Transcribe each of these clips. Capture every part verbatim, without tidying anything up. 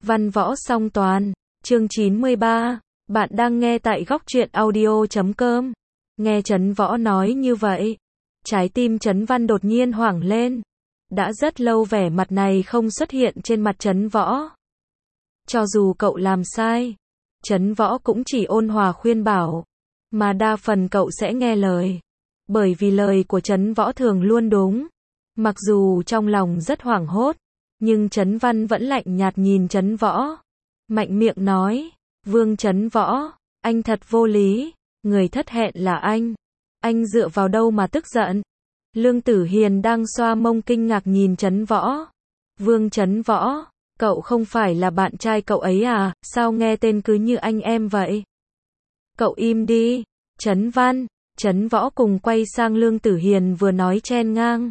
Văn võ song toàn, chương chín mươi ba, bạn đang nghe tại góc truyện audio chấm com. Nghe Trấn Võ nói như vậy, trái tim Trấn Văn đột nhiên hoảng lên. Đã rất lâu vẻ mặt này không xuất hiện trên mặt Trấn Võ. Cho dù cậu làm sai, Trấn Võ cũng chỉ ôn hòa khuyên bảo, mà đa phần cậu sẽ nghe lời. Bởi vì lời của Trấn Võ thường luôn đúng. Mặc dù trong lòng rất hoảng hốt, nhưng Trấn Văn vẫn lạnh nhạt nhìn Trấn Võ. Mạnh miệng nói, Vương Trấn Võ, anh thật vô lý, người thất hẹn là anh. Anh dựa vào đâu mà tức giận? Lương Tử Hiền đang xoa mông kinh ngạc nhìn Trấn Võ. Vương Trấn Võ, cậu không phải là bạn trai cậu ấy à, sao nghe tên cứ như anh em vậy? Cậu im đi, Trấn Văn. Trấn Võ cùng quay sang Lương Tử Hiền vừa nói chen ngang.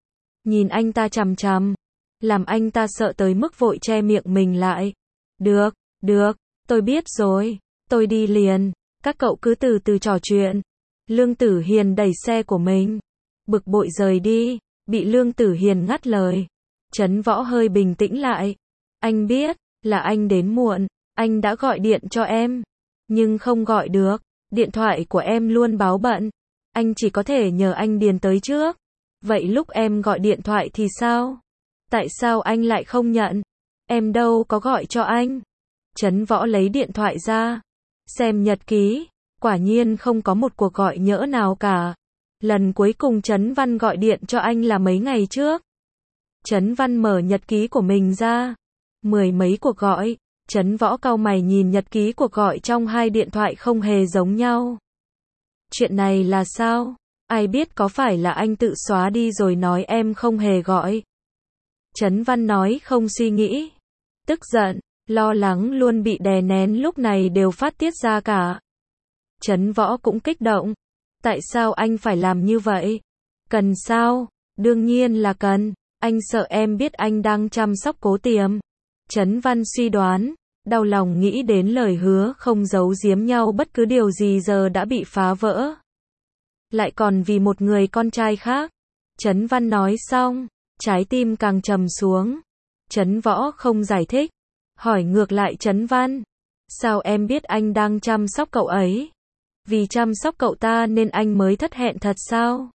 Nhìn anh ta chằm chằm, làm anh ta sợ tới mức vội che miệng mình lại. Được, được, tôi biết rồi, tôi đi liền, các cậu cứ từ từ trò chuyện. Lương Tử Hiền đẩy xe của mình, bực bội rời đi, bị Lương Tử Hiền ngắt lời. Trấn Võ hơi bình tĩnh lại. Anh biết, là anh đến muộn, anh đã gọi điện cho em, nhưng không gọi được, điện thoại của em luôn báo bận, anh chỉ có thể nhờ anh điền tới trước. Vậy lúc em gọi điện thoại thì sao? Tại sao anh lại không nhận? Em đâu có gọi cho anh. Trấn Võ lấy điện thoại ra, xem nhật ký, quả nhiên không có một cuộc gọi nhỡ nào cả. Lần cuối cùng Trấn Văn gọi điện cho anh là mấy ngày trước. Trấn Văn mở nhật ký của mình ra, mười mấy cuộc gọi. Trấn Võ cau mày nhìn nhật ký cuộc gọi trong hai điện thoại không hề giống nhau. Chuyện này là sao? Ai biết có phải là anh tự xóa đi rồi nói em không hề gọi? Trấn Văn nói không suy nghĩ. Tức giận, lo lắng luôn bị đè nén lúc này đều phát tiết ra cả. Trấn Võ cũng kích động. Tại sao anh phải làm như vậy? Cần sao? Đương nhiên là cần. Anh sợ em biết anh đang chăm sóc Cố Tiềm. Trấn Văn suy đoán, đau lòng nghĩ đến lời hứa không giấu giếm nhau bất cứ điều gì giờ đã bị phá vỡ. Lại còn vì một người con trai khác. Trấn Văn nói xong, trái tim càng trầm xuống. Trấn Võ không giải thích, hỏi ngược lại Trấn Văn. Sao em biết anh đang chăm sóc cậu ấy? Vì chăm sóc cậu ta nên anh mới thất hẹn thật sao?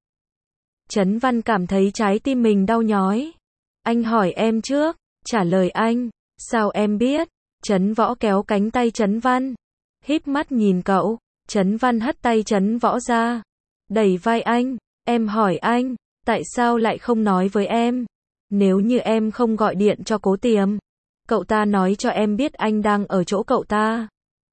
Trấn Văn cảm thấy trái tim mình đau nhói. Anh hỏi em trước, trả lời anh. Sao em biết? Trấn Võ kéo cánh tay Trấn Văn, híp mắt nhìn cậu. Trấn Văn hất tay Trấn Võ ra, đẩy vai anh. Em hỏi anh, tại sao lại không nói với em? Nếu như em không gọi điện cho Cố Tiềm, cậu ta nói cho em biết anh đang ở chỗ cậu ta,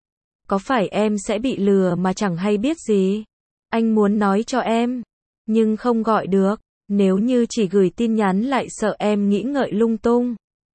có phải em sẽ bị lừa mà chẳng hay biết gì? Anh muốn nói cho em, nhưng không gọi được. Nếu như chỉ gửi tin nhắn lại sợ em nghĩ ngợi lung tung.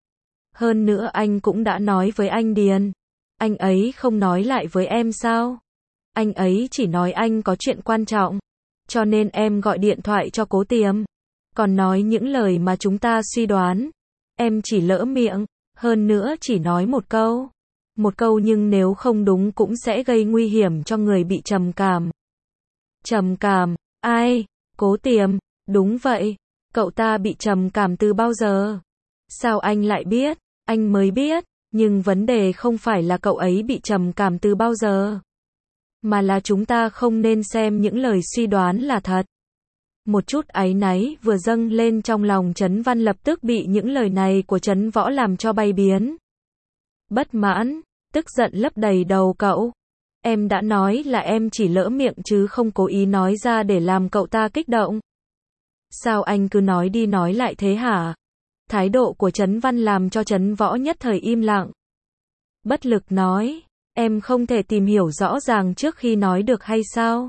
Hơn nữa anh cũng đã nói với anh Điền. Anh ấy không nói lại với em sao? Anh ấy chỉ nói anh có chuyện quan trọng, cho nên em gọi điện thoại cho Cố Tiềm. Còn nói những lời mà chúng ta suy đoán, em chỉ lỡ miệng, hơn nữa chỉ nói một câu. Một câu nhưng nếu không đúng cũng sẽ gây nguy hiểm cho người bị trầm cảm. Trầm cảm? Ai? Cố Tiềm? Đúng vậy, cậu ta bị trầm cảm từ bao giờ? Sao anh lại biết? Anh mới biết, nhưng vấn đề không phải là cậu ấy bị trầm cảm từ bao giờ, mà là chúng ta không nên xem những lời suy đoán là thật. Một chút áy náy vừa dâng lên trong lòng Trấn Văn lập tức bị những lời này của Trấn Võ làm cho bay biến. Bất mãn, tức giận lấp đầy đầu cậu. Em đã nói là em chỉ lỡ miệng chứ không cố ý nói ra để làm cậu ta kích động. Sao anh cứ nói đi nói lại thế hả? Thái độ của Trấn Văn làm cho Trấn Võ nhất thời im lặng. Bất lực nói, em không thể tìm hiểu rõ ràng trước khi nói được hay sao?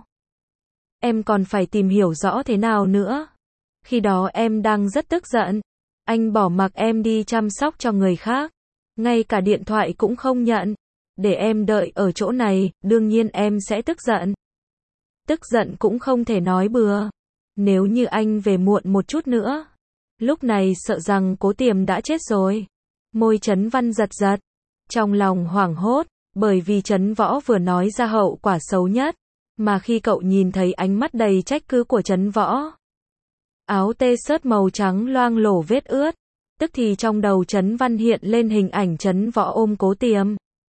Em còn phải tìm hiểu rõ thế nào nữa? Khi đó em đang rất tức giận. Anh bỏ mặc em đi chăm sóc cho người khác, ngay cả điện thoại cũng không nhận, để em đợi ở chỗ này, đương nhiên em sẽ tức giận. Tức giận cũng không thể nói bừa. Nếu như anh về muộn một chút nữa, lúc này sợ rằng Cố Tiềm đã chết rồi. Môi Trấn Văn giật giật, trong lòng hoảng hốt, bởi vì Trấn Võ vừa nói ra hậu quả xấu nhất, mà khi cậu nhìn thấy ánh mắt đầy trách cứ của Trấn Võ, áo tê-shirt màu trắng loang lổ vết ướt, Tức thì trong đầu Trấn Văn hiện lên hình ảnh Trấn Võ ôm Cố Tiềm.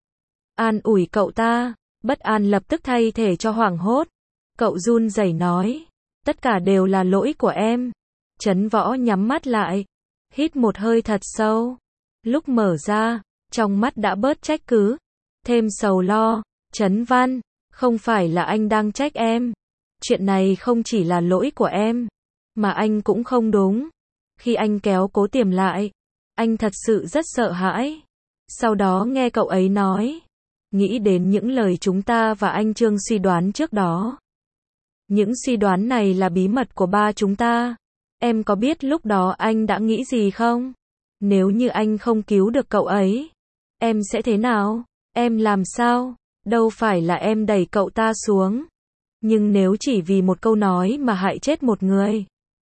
An ủi cậu ta, bất an lập tức thay thể cho hoảng hốt. Cậu run rẩy nói, tất cả đều là lỗi của em. Trấn Võ nhắm mắt lại, hít một hơi thật sâu. Lúc mở ra, trong mắt đã bớt trách cứ, thêm sầu lo. Trấn Văn, không phải là anh đang trách em. Chuyện này không chỉ là lỗi của em, mà anh cũng không đúng. Khi anh kéo Cố Tiềm lại, anh thật sự rất sợ hãi. Sau đó nghe cậu ấy nói, nghĩ đến những lời chúng ta và anh Trương suy đoán trước đó. Những suy đoán này là bí mật của ba chúng ta. Em có biết lúc đó anh đã nghĩ gì không? Nếu như anh không cứu được cậu ấy, em sẽ thế nào? Em làm sao? Đâu phải là em đẩy cậu ta xuống. Nhưng nếu chỉ vì một câu nói mà hại chết một người,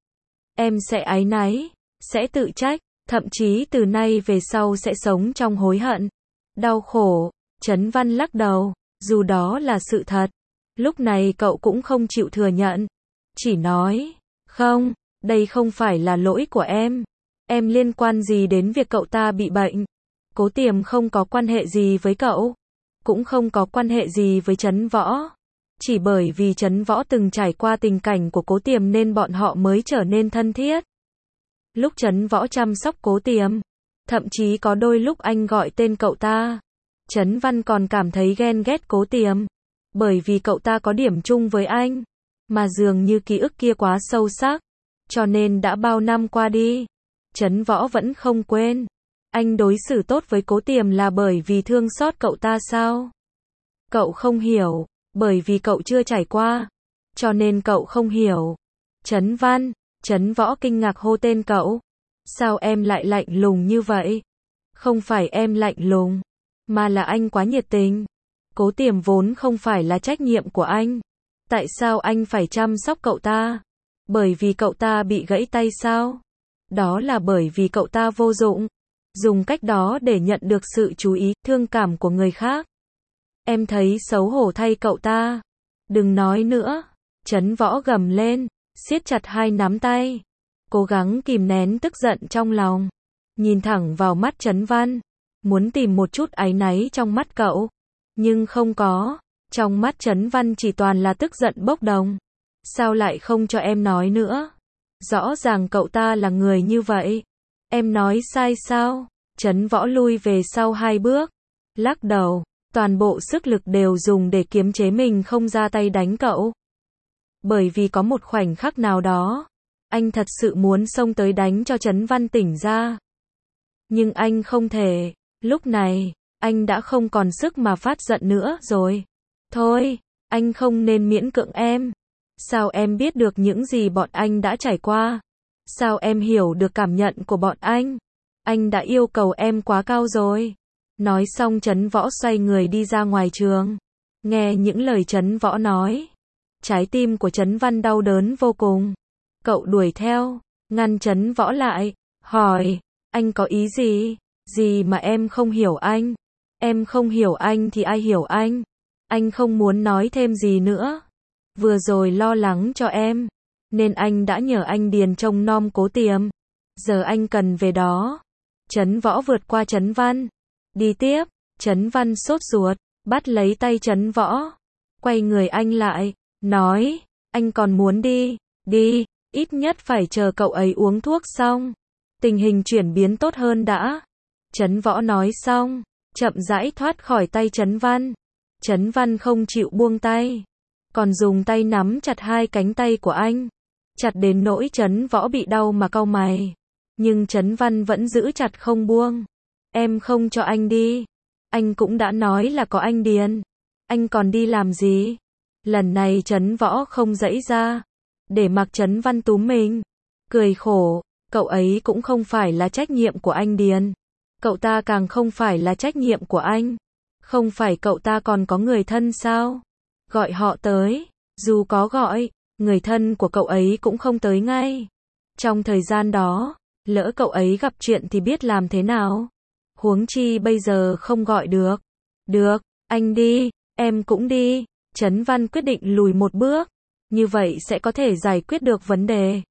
em sẽ áy náy, sẽ tự trách, thậm chí từ nay về sau sẽ sống trong hối hận, đau khổ. Trấn Văn lắc đầu, dù đó là sự thật, lúc này cậu cũng không chịu thừa nhận. Chỉ nói, không, đây không phải là lỗi của em. Em liên quan gì đến việc cậu ta bị bệnh? Cố Tiềm không có quan hệ gì với cậu, cũng không có quan hệ gì với Trấn Võ. Chỉ bởi vì Trấn Võ từng trải qua tình cảnh của Cố Tiềm nên bọn họ mới trở nên thân thiết. Lúc Trấn Võ chăm sóc Cố Tiềm, thậm chí có đôi lúc anh gọi tên cậu ta, Trấn Văn còn cảm thấy ghen ghét Cố Tiềm, bởi vì cậu ta có điểm chung với anh, mà dường như ký ức kia quá sâu sắc, cho nên đã bao năm qua đi, Trấn Võ vẫn không quên. Anh đối xử tốt với Cố Tiềm là bởi vì thương xót cậu ta sao? Cậu không hiểu, bởi vì cậu chưa trải qua, cho nên cậu không hiểu. Trấn Văn, Trấn Võ kinh ngạc hô tên cậu. Sao em lại lạnh lùng như vậy? Không phải em lạnh lùng, mà là anh quá nhiệt tình. Cố Tiềm vốn không phải là trách nhiệm của anh. Tại sao anh phải chăm sóc cậu ta? Bởi vì cậu ta bị gãy tay sao? Đó là bởi vì cậu ta vô dụng. Dùng cách đó để nhận được sự chú ý, thương cảm của người khác. Em thấy xấu hổ thay cậu ta. Đừng nói nữa. Trấn Võ gầm lên, siết chặt hai nắm tay, cố gắng kìm nén tức giận trong lòng, nhìn thẳng vào mắt Trấn Văn, muốn tìm một chút áy náy trong mắt cậu, nhưng không có. Trong mắt Trấn Văn chỉ toàn là tức giận bốc đồng. Sao lại không cho em nói nữa? Rõ ràng cậu ta là người như vậy. Em nói sai sao? Trấn Võ lui về sau hai bước, lắc đầu, toàn bộ sức lực đều dùng để kiềm chế mình không ra tay đánh cậu. Bởi vì có một khoảnh khắc nào đó, anh thật sự muốn xông tới đánh cho Trấn Văn tỉnh ra. Nhưng anh không thể, lúc này, anh đã không còn sức mà phát giận nữa rồi. Thôi, anh không nên miễn cưỡng em. Sao em biết được những gì bọn anh đã trải qua? Sao em hiểu được cảm nhận của bọn anh? Anh đã yêu cầu em quá cao rồi. Nói xong Trấn Võ xoay người đi ra ngoài trường. Nghe những lời Trấn Võ nói, trái tim của Trấn Văn đau đớn vô cùng. Cậu đuổi theo, ngăn Trấn Võ lại, hỏi, anh có ý gì? Gì mà em không hiểu anh? Em không hiểu anh thì ai hiểu anh? Anh không muốn nói thêm gì nữa. Vừa rồi lo lắng cho em, nên anh đã nhờ anh Điền trông nom Cố Tiềm. Giờ anh cần về đó. Trấn Võ vượt qua Trấn Văn, đi tiếp. Trấn Văn sốt ruột, bắt lấy tay Trấn Võ, quay người anh lại, nói, anh còn muốn đi, đi, ít nhất phải chờ cậu ấy uống thuốc xong, tình hình chuyển biến tốt hơn đã. Trấn Võ nói xong, chậm rãi thoát khỏi tay Trấn Văn. Trấn Văn không chịu buông tay, còn dùng tay nắm chặt hai cánh tay của anh, chặt đến nỗi Trấn Võ bị đau mà cau mày. Nhưng Trấn Văn vẫn giữ chặt không buông. Em không cho anh đi. Anh cũng đã nói là có anh Điền. Anh còn đi làm gì? Lần này Trấn Võ không giãy ra, để mặc Trấn Văn túm mình. Cười khổ, cậu ấy cũng không phải là trách nhiệm của anh Điền. Cậu ta càng không phải là trách nhiệm của anh. Không phải cậu ta còn có người thân sao? Gọi họ tới. Dù có gọi, người thân của cậu ấy cũng không tới ngay. Trong thời gian đó, lỡ cậu ấy gặp chuyện thì biết làm thế nào? Huống chi bây giờ không gọi được. Được, anh đi, em cũng đi. Trấn Văn quyết định lùi một bước. Như vậy sẽ có thể giải quyết được vấn đề.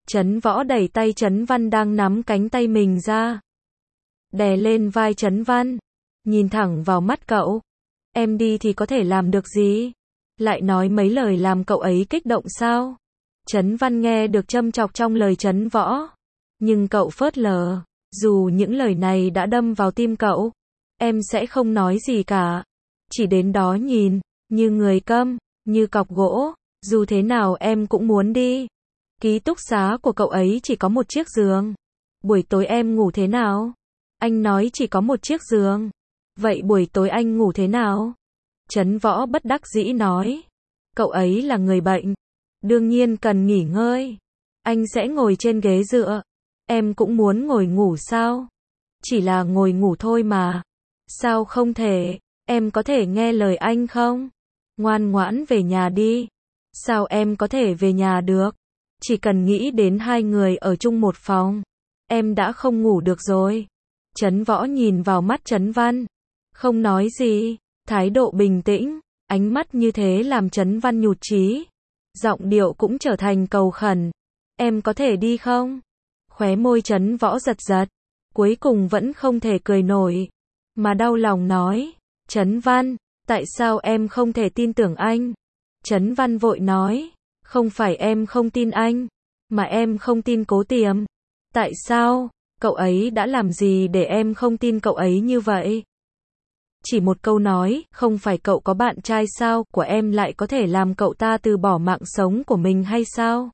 Trấn Võ đẩy tay Trấn Văn đang nắm cánh tay mình ra. Đè lên vai Trấn Văn. Nhìn thẳng vào mắt cậu. Em đi thì có thể làm được gì? Lại nói mấy lời làm cậu ấy kích động sao? Trấn Văn nghe được châm chọc trong lời Trấn Võ. Nhưng cậu phớt lờ. Dù những lời này đã đâm vào tim cậu, em sẽ không nói gì cả. Chỉ đến đó nhìn, như người câm, như cọc gỗ. Dù thế nào em cũng muốn đi. Ký túc xá của cậu ấy chỉ có một chiếc giường. Buổi tối em ngủ thế nào? Anh nói chỉ có một chiếc giường. Vậy buổi tối anh ngủ thế nào? Trấn Võ bất đắc dĩ nói. Cậu ấy là người bệnh. Đương nhiên cần nghỉ ngơi. Anh sẽ ngồi trên ghế dựa. Em cũng muốn ngồi ngủ sao? Chỉ là ngồi ngủ thôi mà. Sao không thể? Em có thể nghe lời anh không? Ngoan ngoãn về nhà đi. Sao em có thể về nhà được? Chỉ cần nghĩ đến hai người ở chung một phòng, em đã không ngủ được rồi. Trấn Võ nhìn vào mắt Trấn Văn. Không nói gì. Thái độ bình tĩnh. Ánh mắt như thế làm Trấn Văn nhụt chí. Giọng điệu cũng trở thành cầu khẩn. Em có thể đi không? Khóe môi Trấn Võ giật giật. Cuối cùng vẫn không thể cười nổi. Mà đau lòng nói. Trấn Văn, tại sao em không thể tin tưởng anh? Trấn Văn vội nói. Không phải em không tin anh, mà em không tin Cố Tiềm. Tại sao? Cậu ấy đã làm gì để em không tin cậu ấy như vậy? Chỉ một câu nói, không phải cậu có bạn trai sao, của em lại có thể làm cậu ta từ bỏ mạng sống của mình hay sao?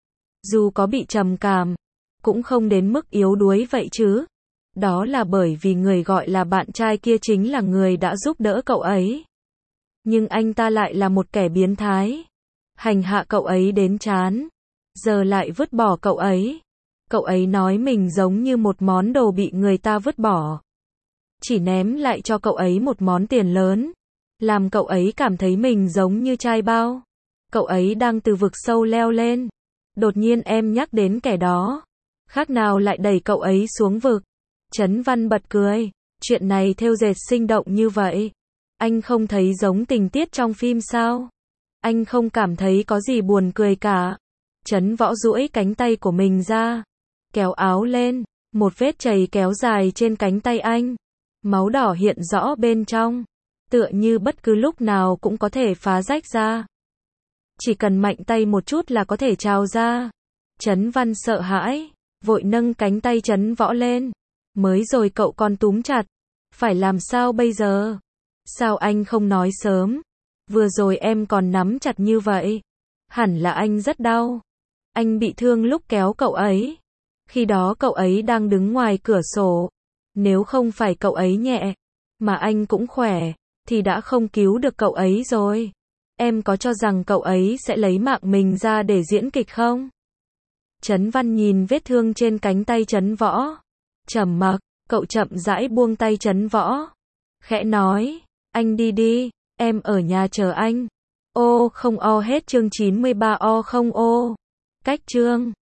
Dù có bị trầm cảm, cũng không đến mức yếu đuối vậy chứ. Đó là bởi vì người gọi là bạn trai kia chính là người đã giúp đỡ cậu ấy. Nhưng anh ta lại là một kẻ biến thái. Hành hạ cậu ấy đến chán. Giờ lại vứt bỏ cậu ấy. Cậu ấy nói mình giống như một món đồ bị người ta vứt bỏ. Chỉ ném lại cho cậu ấy một món tiền lớn. Làm cậu ấy cảm thấy mình giống như chai bao. Cậu ấy đang từ vực sâu leo lên. Đột nhiên em nhắc đến kẻ đó. Khác nào lại đẩy cậu ấy xuống vực. Trấn Văn bật cười. Chuyện này thêu dệt sinh động như vậy. Anh không thấy giống tình tiết trong phim sao? Anh không cảm thấy có gì buồn cười cả. Trấn Võ duỗi cánh tay của mình ra. Kéo áo lên. Một vết chày kéo dài trên cánh tay anh. Máu đỏ hiện rõ bên trong. Tựa như bất cứ lúc nào cũng có thể phá rách ra. Chỉ cần mạnh tay một chút là có thể trào ra. Trấn Văn sợ hãi. Vội nâng cánh tay Trấn Võ lên. Mới rồi cậu còn túm chặt. Phải làm sao bây giờ? Sao anh không nói sớm? Vừa rồi em còn nắm chặt như vậy. Hẳn là anh rất đau. Anh bị thương lúc kéo cậu ấy. Khi đó cậu ấy đang đứng ngoài cửa sổ. Nếu không phải cậu ấy nhẹ, mà anh cũng khỏe, thì đã không cứu được cậu ấy rồi. Em có cho rằng cậu ấy sẽ lấy mạng mình ra để diễn kịch không? Trấn Văn nhìn vết thương trên cánh tay Trấn Võ. Trầm mặc, cậu chậm rãi buông tay Trấn Võ. Khẽ nói, anh đi đi, em ở nhà chờ anh. Ô không o hết chương chín mươi ba o không ô. Cách chương